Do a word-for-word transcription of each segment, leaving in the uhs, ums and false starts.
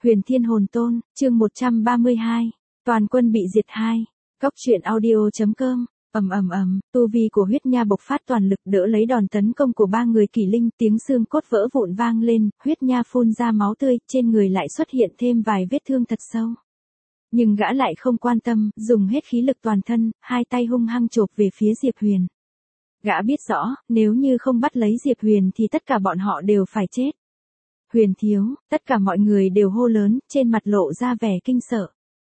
Huyền Thiên Hồn Tôn, chương một trăm ba mươi hai. Toàn quân bị diệt hai. Góc truyện audio.com. Ầm ầm ầm, tu vi của huyết nha bộc phát toàn lực đỡ lấy đòn tấn công của ba người kỷ linh, tiếng xương cốt vỡ vụn vang lên, huyết nha phun ra máu tươi, trên người lại xuất hiện thêm vài vết thương thật sâu. Nhưng gã lại không quan tâm, dùng hết khí lực toàn thân, hai tay hung hăng chộp về phía Diệp Huyền. Gã biết rõ, nếu như không bắt lấy Diệp Huyền thì tất cả bọn họ đều phải chết. Huyền thiếu, tất cả mọi người đều hô lớn, trên mặt lộ ra vẻ kinh sợ.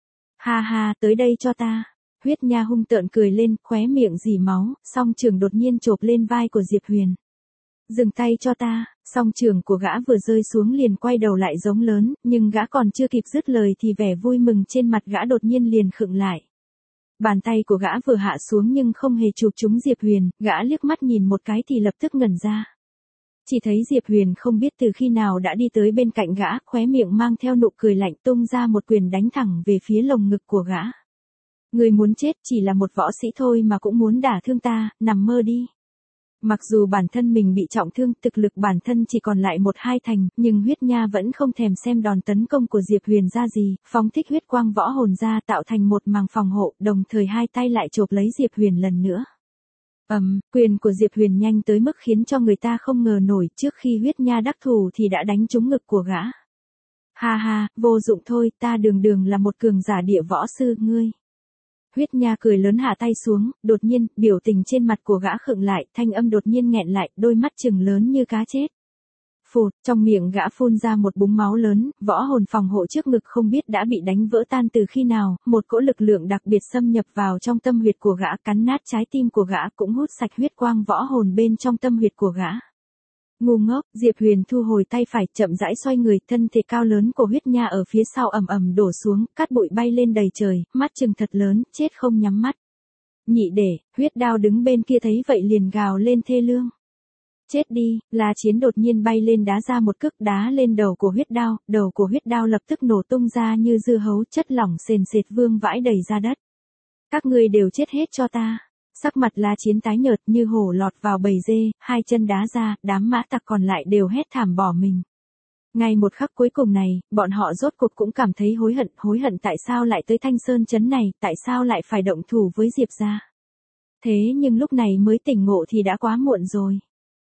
Ha ha, tới đây cho ta. Huyết nha hung tợn cười lên, khóe miệng rỉ máu, song trường đột nhiên chộp lên vai của Diệp Huyền. Dừng tay cho ta, song trường của gã vừa rơi xuống liền quay đầu lại giống lớn, nhưng gã còn chưa kịp dứt lời thì vẻ vui mừng trên mặt gã đột nhiên liền khựng lại. Bàn tay của gã vừa hạ xuống nhưng không hề chụp trúng Diệp Huyền, gã liếc mắt nhìn một cái thì lập tức ngẩn ra. Chỉ thấy Diệp Huyền không biết từ khi nào đã đi tới bên cạnh gã, khóe miệng mang theo nụ cười lạnh tung ra một quyền đánh thẳng về phía lồng ngực của gã. Người muốn chết chỉ là một võ sĩ thôi mà cũng muốn đả thương ta, nằm mơ đi. Mặc dù bản thân mình bị trọng thương, thực lực bản thân chỉ còn lại một hai thành, nhưng huyết nha vẫn không thèm xem đòn tấn công của Diệp Huyền ra gì, phóng thích huyết quang võ hồn ra tạo thành một màng phòng hộ, đồng thời hai tay lại chộp lấy Diệp Huyền lần nữa. Ầm, um, quyền của Diệp Huyền nhanh tới mức khiến cho người ta không ngờ nổi, trước khi huyết nha đắc thủ thì đã đánh trúng ngực của gã. Ha ha, vô dụng thôi, ta đường đường là một cường giả địa võ sư, ngươi. Huyết nha cười lớn hạ tay xuống, đột nhiên, biểu tình trên mặt của gã khựng lại, thanh âm đột nhiên nghẹn lại, đôi mắt trừng lớn như cá chết. Phụt, trong miệng gã phun ra một búng máu lớn, võ hồn phòng hộ trước ngực không biết đã bị đánh vỡ tan từ khi nào, một cỗ lực lượng đặc biệt xâm nhập vào trong tâm huyệt của gã, cắn nát trái tim của gã, cũng hút sạch huyết quang võ hồn bên trong tâm huyệt của gã. Ngu ngốc, Diệp Huyền thu hồi tay phải, chậm rãi xoay người, thân thể cao lớn của huyết nha ở phía sau ầm ầm đổ xuống, cát bụi bay lên đầy trời, mắt trừng thật lớn, chết không nhắm mắt. Nhị để, huyết đao đứng bên kia thấy vậy liền gào lên thê lương. Chết đi, La Chiến đột nhiên bay lên đá ra một cước đá lên đầu của huyết đao, đầu của huyết đao lập tức nổ tung ra như dưa hấu, chất lỏng sền sệt vương vãi đầy ra đất. Các ngươi đều chết hết cho ta. Sắc mặt La Chiến tái nhợt như hổ lọt vào bầy dê, hai chân đá ra, đám mã tặc còn lại đều hét thảm bỏ mình. Ngay một khắc cuối cùng này, bọn họ rốt cuộc cũng cảm thấy hối hận, hối hận tại sao lại tới Thanh Sơn trấn này, tại sao lại phải động thủ với Diệp gia. Thế nhưng lúc này mới tỉnh ngộ thì đã quá muộn rồi.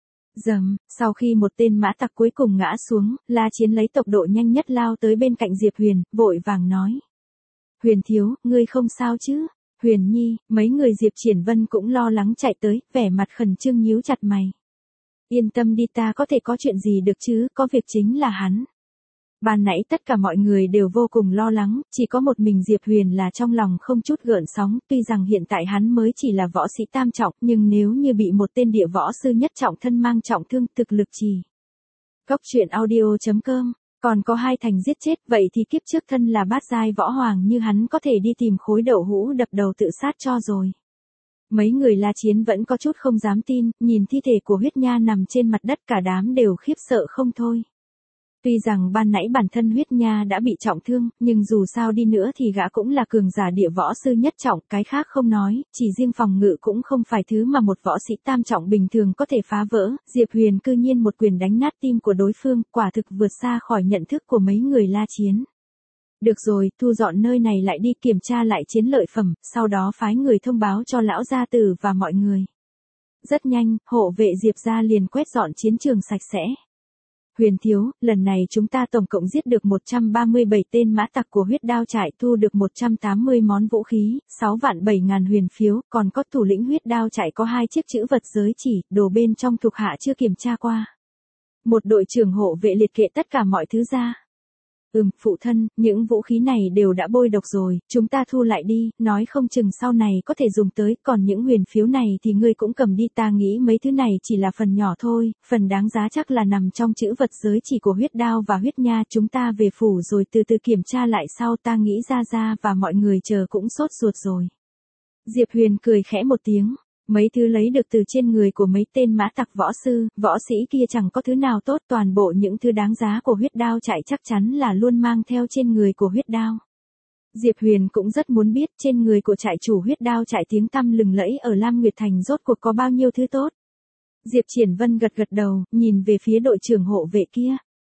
Dầm, sau khi một tên mã tặc cuối cùng ngã xuống, La Chiến lấy tốc độ nhanh nhất lao tới bên cạnh Diệp Huyền, vội vàng nói. Huyền thiếu, ngươi không sao chứ? Huyền Nhi, mấy người Diệp Triển Vân cũng lo lắng chạy tới, vẻ mặt khẩn trương nhíu chặt mày. Yên tâm đi, ta có thể có chuyện gì được chứ, có việc chính là hắn. Ban nãy tất cả mọi người đều vô cùng lo lắng, chỉ có một mình Diệp Huyền là trong lòng không chút gợn sóng, tuy rằng hiện tại hắn mới chỉ là võ sĩ tam trọng, nhưng nếu như bị một tên địa võ sư nhất trọng thân mang trọng thương, thực lực trì. Góc truyện audio.com. Còn có hai thành giết chết, vậy thì kiếp trước thân là bát giai võ hoàng như hắn có thể đi tìm khối đậu hũ đập đầu tự sát cho rồi. Mấy người La Chiến vẫn có chút không dám tin, nhìn thi thể của huyết nha nằm trên mặt đất cả đám đều khiếp sợ không thôi. Tuy rằng ban nãy bản thân huyết nha đã bị trọng thương, nhưng dù sao đi nữa thì gã cũng là cường giả địa võ sư nhất trọng, cái khác không nói, chỉ riêng phòng ngự cũng không phải thứ mà một võ sĩ tam trọng bình thường có thể phá vỡ, Diệp Huyền cư nhiên một quyền đánh nát tim của đối phương, quả thực vượt xa khỏi nhận thức của mấy người La Chiến. Được rồi, thu dọn nơi này lại đi, kiểm tra lại chiến lợi phẩm, sau đó phái người thông báo cho lão gia tử và mọi người. Rất nhanh, hộ vệ Diệp gia liền quét dọn chiến trường sạch sẽ. Huyền thiếu, lần này chúng ta tổng cộng giết được một trăm ba mươi bảy tên mã tặc của huyết đao trại, thu được một trăm tám mươi món vũ khí, sáu vạn bảy ngàn huyền phiếu, còn có thủ lĩnh huyết đao trại có hai chiếc chữ vật giới chỉ, đồ bên trong thuộc hạ chưa kiểm tra qua. Một đội trưởng hộ vệ liệt kệ tất cả mọi thứ ra. Ừm, phụ thân, những vũ khí này đều đã bôi độc rồi, chúng ta thu lại đi, nói không chừng sau này có thể dùng tới, còn những huyền phiếu này thì ngươi cũng cầm đi, ta nghĩ mấy thứ này chỉ là phần nhỏ thôi, phần đáng giá chắc là nằm trong chữ vật giới chỉ của huyết đao và huyết nha, chúng ta về phủ rồi từ từ kiểm tra lại sau, ta nghĩ ra ra và mọi người chờ cũng sốt ruột rồi. Diệp Huyền cười khẽ một tiếng. Mấy thứ lấy được từ trên người của mấy tên mã tặc võ sư, võ sĩ kia chẳng có thứ nào tốt, toàn bộ những thứ đáng giá của huyết đao chạy chắc chắn là luôn mang theo trên người của huyết đao. Diệp Huyền cũng rất muốn biết trên người của trại chủ huyết đao chạy tiếng tăm lừng lẫy ở Lam Nguyệt Thành rốt cuộc có bao nhiêu thứ tốt. Diệp Triển Vân gật gật đầu, nhìn về phía đội trưởng hộ vệ kia.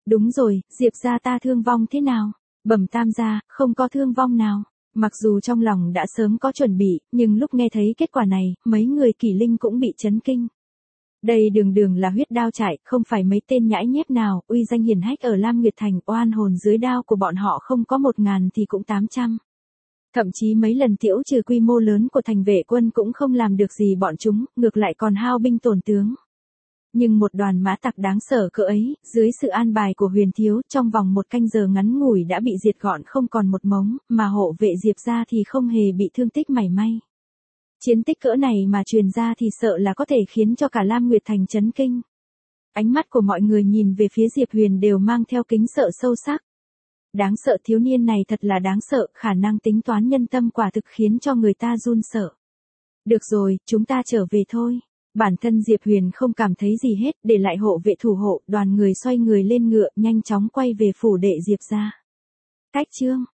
Đúng rồi, Diệp gia ta thương vong thế nào? Bẩm tam gia, không có thương vong nào. Mặc dù trong lòng đã sớm có chuẩn bị, nhưng lúc nghe thấy kết quả này, mấy người kỷ linh cũng bị chấn kinh. Đây đường đường là huyết đao trại, không phải mấy tên nhãi nhép nào, uy danh hiển hách ở Lam Nguyệt Thành, oan hồn dưới đao của bọn họ không có một ngàn thì cũng tám trăm. Thậm chí mấy lần tiễu trừ quy mô lớn của thành vệ quân cũng không làm được gì bọn chúng, ngược lại còn hao binh tổn tướng. Nhưng một đoàn mã tặc đáng sợ cỡ ấy, dưới sự an bài của Huyền Thiếu, trong vòng một canh giờ ngắn ngủi đã bị diệt gọn không còn một mống, mà hộ vệ Diệp gia thì không hề bị thương tích mảy may. Chiến tích cỡ này mà truyền ra thì sợ là có thể khiến cho cả Lam Nguyệt Thành chấn kinh. Ánh mắt của mọi người nhìn về phía Diệp Huyền đều mang theo kính sợ sâu sắc. Đáng sợ, thiếu niên này thật là đáng sợ, khả năng tính toán nhân tâm quả thực khiến cho người ta run sợ. Được rồi, chúng ta trở về thôi. Bản thân Diệp Huyền không cảm thấy gì hết, để lại hộ vệ thủ hộ, đoàn người xoay người lên ngựa, nhanh chóng quay về phủ đệ Diệp gia. Cách chương